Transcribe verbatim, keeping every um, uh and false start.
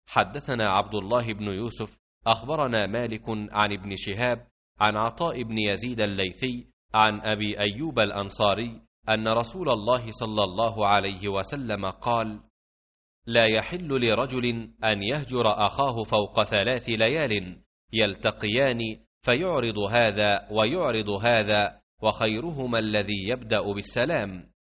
حدثنا عبد الله بن يوسف أخبرنا مالك عن ابن شهاب عن عطاء بن يزيد الليثي عن أبي أيوب الأنصاري أن رسول الله صلى الله عليه وسلم قال: لا يحل لرجل أن يهجر أخاه فوق ثلاث ليال يلتقيان فيعرض هذا ويعرض هذا، وخيرهما الذي يبدأ بالسلام.